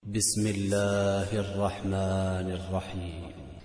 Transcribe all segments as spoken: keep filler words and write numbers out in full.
بسم الله الرحمن الرحيم.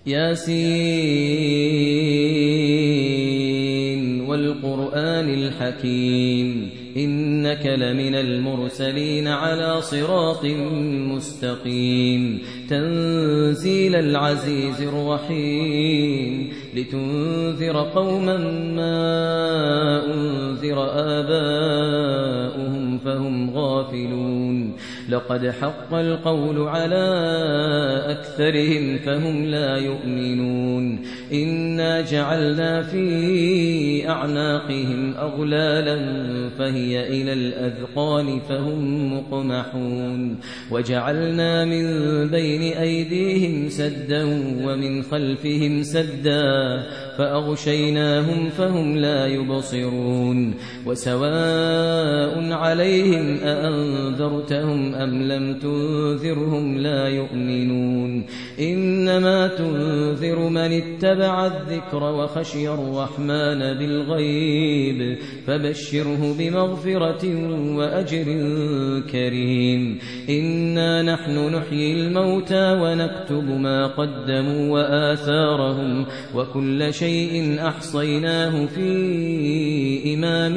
ياسين والقرآن الحكيم إنك لمن المرسلين على صراط مستقيم تنزيل العزيز الرحيم لتنذر قوما ما أنذر آباؤهم فهم غافلون لقد حق القول على أكثرهم فهم لا يؤمنون إنا جعلنا في أعناقهم أغلالا فهي إلى الأذقان فهم مقمحون وجعلنا من بين أيديهم سدا ومن خلفهم سدا فأغشيناهم فهم لا يبصرون وسواء عليهم أأنذرتهم أم لم تنذرهم لا يؤمنون إنما تنذر من اتبع الذكر وخشي الرحمن بالغيب فبشره بمغفرة وأجر كريم إنا نحن نحيي الموتى ونكتب ما قدموا وآثارهم وكل شيء أحصيناه في إمام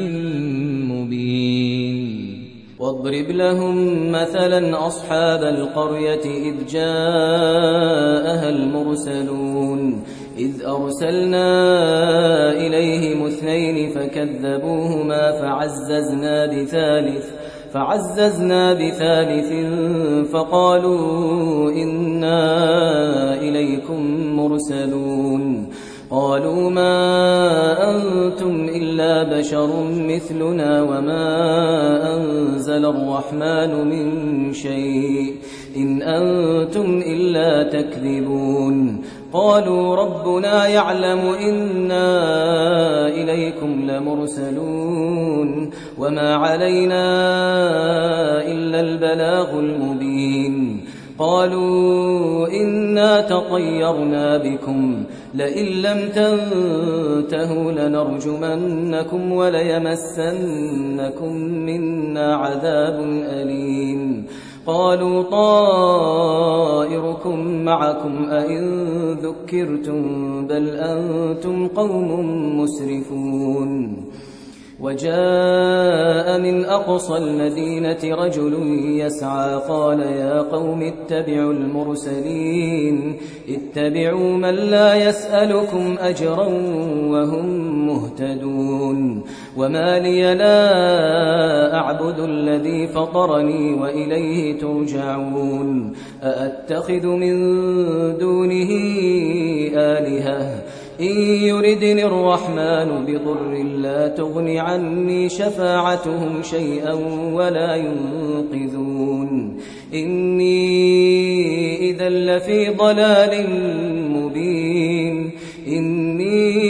مبين واضرب لهم مثلا أصحاب القرية إذ جاءها المرسلون إذ أرسلنا إليهم اثنين فكذبوهما فعززنا بثالث فعززنا بثالث فقالوا إنا إليكم مرسلون قالوا ما أنتم إلا بشر مثلنا وما أنزل الرحمن من شيء إن أنتم إلا تكذبون قالوا ربنا يعلم إنا إليكم لمرسلون وما علينا إلا البلاغ المبين قالوا إنا تطيرنا بكم لئن لم تنتهوا لنرجمنكم وليمسنكم منا عذاب أليم قالوا طائركم معكم أئن ذكرتم بل أنتم قوم مسرفون وجاء من أقصى المدينة رجل يسعى قال يا قوم اتبعوا المرسلين اتبعوا من لا يسألكم أجرا وهم مهتدون وما لي لا أعبد الذي فطرني وإليه ترجعون أأتخذ من دونه آلهة إن يردني الرحمن بضر لا تغن عني شفاعتهم شيئا ولا ينقذون إني إذا لفي ضلال مبين إني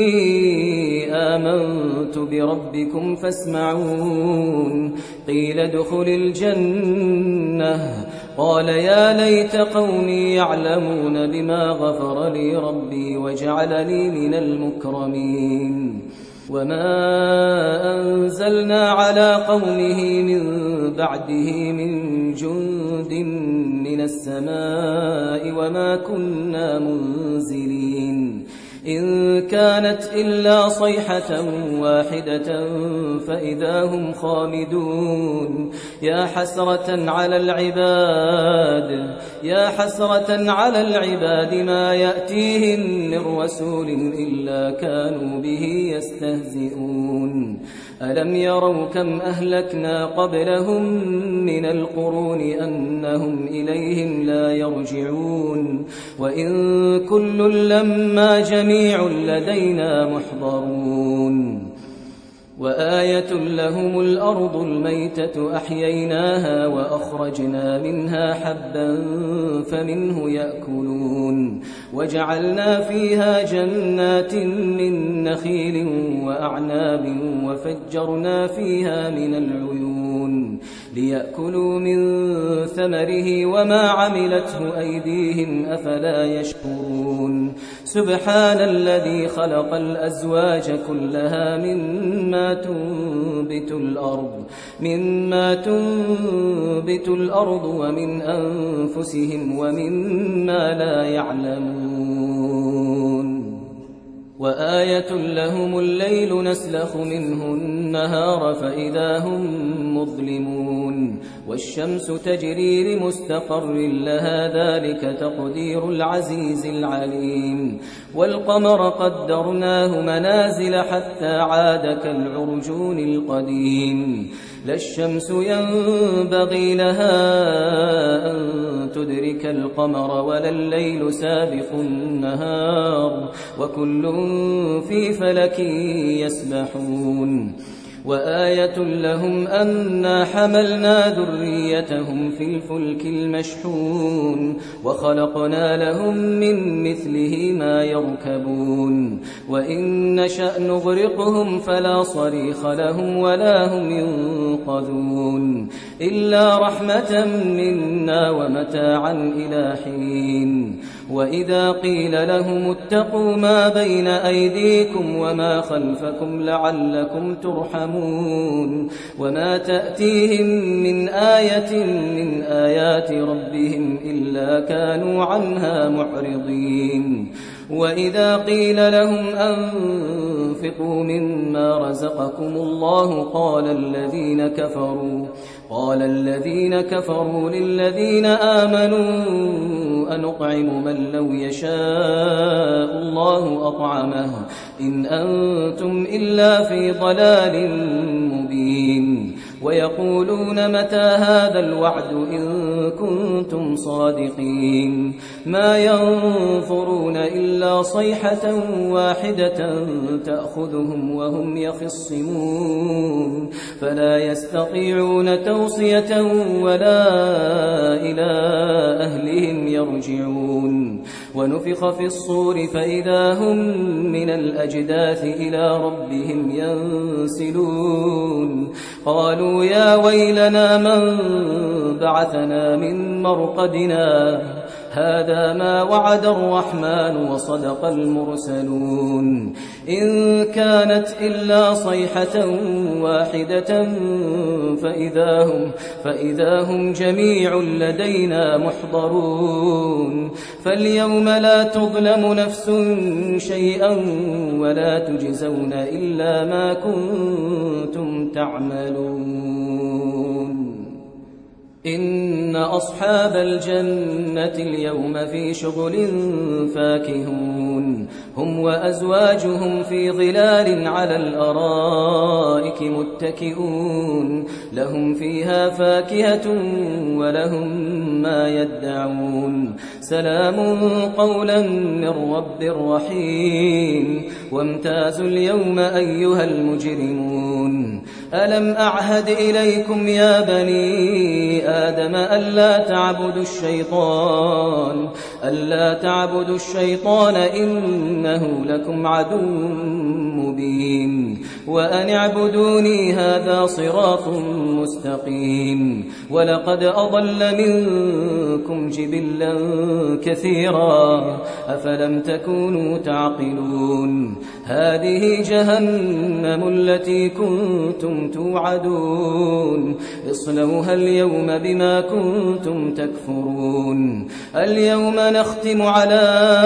آمنت بربكم فاسمعون قيل ادخل الجنة قال يا ليت قومي يعلمون بما غفر لي ربي وجعلني من المكرمين وما أنزلنا على قومه من بعده من جند من السماء وما كنا منزلين إن كانت إلا صيحة واحدة فإذا هم خامدون يا حسرة على العباد يا حسرة على العباد ما يأتيهم من رسول إلا كانوا به يستهزئون ألم يروا كم أهلكنا قبلهم من القرون أنهم إليهم لا يرجعون وإن كل لما جميع لدينا محضرون وآية لهم الأرض الميتة أحييناها وأخرجنا منها حبا فمنه يأكلون وجعلنا فيها جنات من نخيل وأعناب وفجرنا فيها من العيون ليأكلوا من ثمره وما عملته أيديهم أفلا يشكرون سبحان الذي خلق الأزواج كلها مما تنبت الأرض مما تنبت الأرض ومن أنفسهم ومما لا يعلمون وآية لهم الليل نسلخ منه النهار فإذا هم مظلمون والشمس تجري لمستقر لها ذلك تقدير العزيز العليم والقمر قدرناه منازل حتى عاد كالعرجون القديم لا الشمس ينبغي لها أن تدرك القمر ولا الليل سابق النهار وكل في فلك يسبحون وآية لهم أنا حملنا ذريتهم في الفلك المشحون وخلقنا لهم من مثله ما يركبون وإن نشأ نغرقهم فلا صريخ لهم ولا هم ينقذون إلا رحمة منا ومتاعا إلى حين وإذا قيل لهم اتقوا ما بين أيديكم وما خلفكم لعلكم ترحمون وما تأتيهم من آية من آيات ربهم إلا كانوا عنها معرضين وإذا قيل لهم أنفقوا مما رزقكم الله قال الذين كفروا قال الذين كفروا للذين آمنوا أنطعم من لو يشاء الله أطعمه إن أنتم إلا في ضلال مبين ويقولون متى هذا الوعد إن كنتم صادقين ما ينظرون إلا صيحة واحدة تأخذهم وهم يخصمون فلا يستطيعون توصية ولا إلى أهلهم يرجعون ونفخ في الصور فإذا هم من الأجداث إلى ربهم ينسلون قالوا يا ويلنا من بعثنا من مرقدنا هذا ما وعد الرحمن وصدق المرسلون إن كانت إلا صيحة واحدة فإذا هم, فإذا هم جميع لدينا محضرون فاليوم لا تظلم نفس شيئا ولا تجزون إلا ما كنتم تعملون إن أصحاب الجنة اليوم في شغل فاكهون هم وأزواجهم في ظلال على الأرائك متكئون لهم فيها فاكهة ولهم ما يدعون سلام قولا من رب رحيم وامتازوا اليوم أيها المجرمون ألم أعهد إليكم يا بني آدم ألا تعبدوا الشيطان ألا تعبدوا الشيطان إنه لكم عدو مبين وأن اعبدوني هذا صراط مستقيم ولقد أضل منكم جبلا كثيرا أفلم تكونوا تعقلون هذه جهنم التي كنتم توعدون اصلوها اليوم بما كنتم تكفرون اليوم نختم على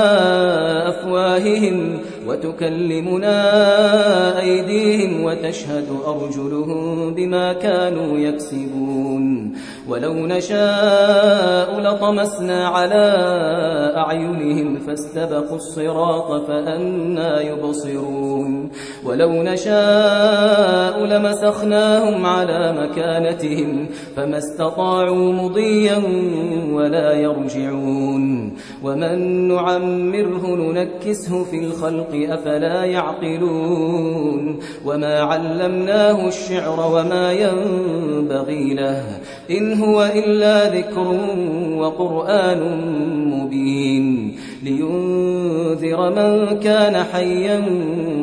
أفواههم وتكلمنا أيديهم وتشهد أرجلهم بما كانوا يكسبون ولو نشاء لطمسنا على أعينهم فاستبقوا الصراط فأنى يبصرون ولو نشاء لمسخناهم على مكانتهم فما استطاعوا مضيا ولا يرجعون ومن نعمره ننكسه في الخلق أفلا يعقلون وما علمناه الشعر وما ينبغي له إن هو إلا ذكر وقرآن مبين لينذر من كان حيا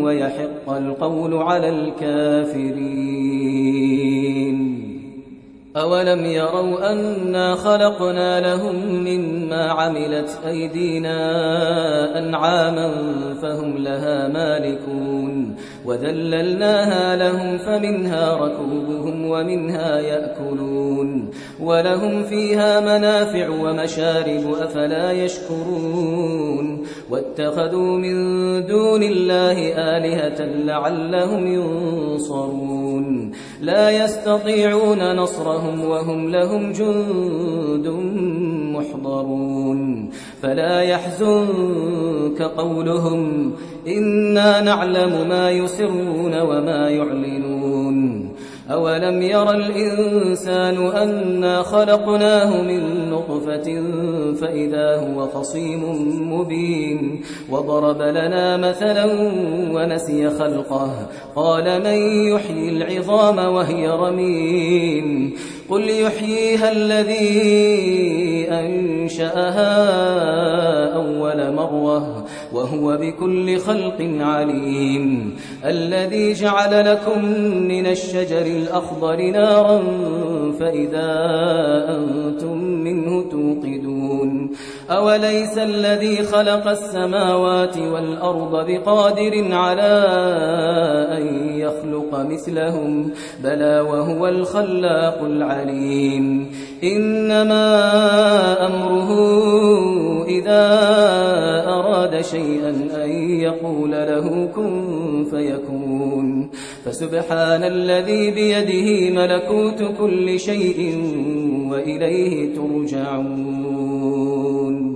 ويحق القول على الكافرين أولم يروا أنا خلقنا لهم مما عملت أيدينا أنعاما فهم لها مالكون وذللناها لهم فمنها ركوبهم ومنها يأكلون ولهم فيها منافع ومشارب أفلا يشكرون واتخذوا من دون الله آلهة لعلهم ينصرون لا يستطيعون نصرهم وهم لهم جند محضرون فلا يحزنك قولهم إنا نعلم ما يسرون وما يعلنون أولم ير الإنسان أنا خلقناه من نطفة فإذا هو خصيم مبين وضرب لنا مثلا ونسي خلقه قال من يحيي العظام وهي رميم قل يحييها الذي أنشأها أول مرة وهو بكل خلق عليم الذي جعل لكم من الشجر الأخضر نارا فإذا أنتم منه توقدون أوليس الذي خلق السماوات والأرض بقادر على أن يخلق مثلهم بلى وهو الخلاق العليم إنما أمره إذا أراد شيئا أن يقول له كن فيكون فسبحان الذي بيده ملكوت كل شيء وإليه ترجعون